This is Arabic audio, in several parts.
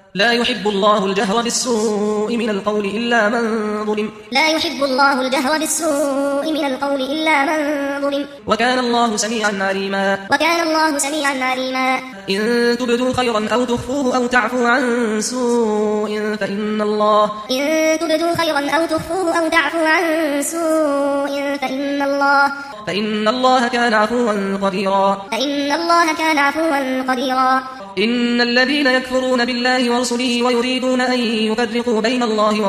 لا يحب الله الجهر بالسوء من القول إلا من ظلم. لا يحب الله الجهر بالسوء من القول إلا من ظلم. وكان الله سميعا عليما. وكان الله سميعا عليما. إن تبدوا خيرا أو تخفوه أو تعفو عن سوء فإن الله فإن الله كان عفوا قديرا. إن الذين يكفرون بالله ورسله ويريدون أن يفرقوا بين الله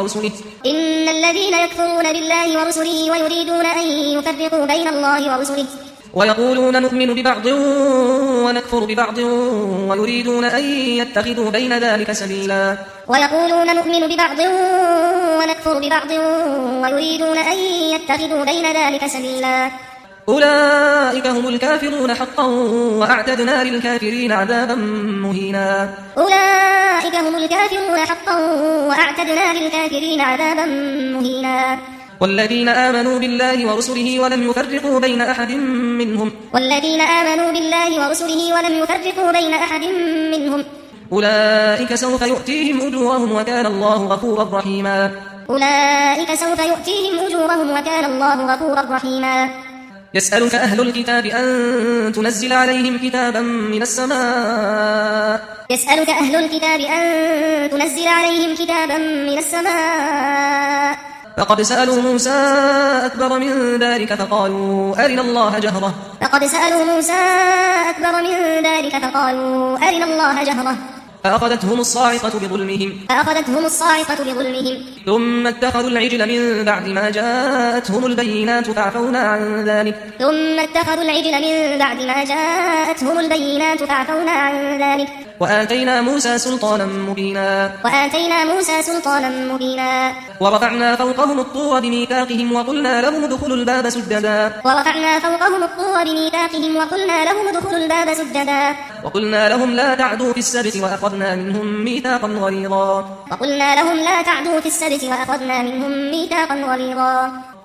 ورسله ويقولون نؤمن ببعض ونكفر ببعض ويريدون أن يتخذوا بين ذلك سبيلا. أولئك هم الكافرون حقا وأعتدنا للكافرين عذابا مهينا. والذين آمنوا بالله ورسله ولم يفرقوا بين أحد منهم أولئك سوف يؤتيهم أجورهم وكان الله غفورا رحيما. يسألك أهل الكتاب أن تنزل عليهم كتابا من السماء فقد سألوا موسى أكبر من ذلك فقالوا أرنا الله جهرة فأخذتهم الصاعقة بظلمهم ثم اتخذوا العجل من بعد ما جاءتهم البينات فعفونا عن ذلك وآتينا موسى سلطانا مبينا ورفعنا فوقهم الطور بميثاقهم وقلنا لهم ادخلوا الباب سجدا وقلنا لهم لا تعدوا في السبت وأخذنا منهم ميثاقا غليظا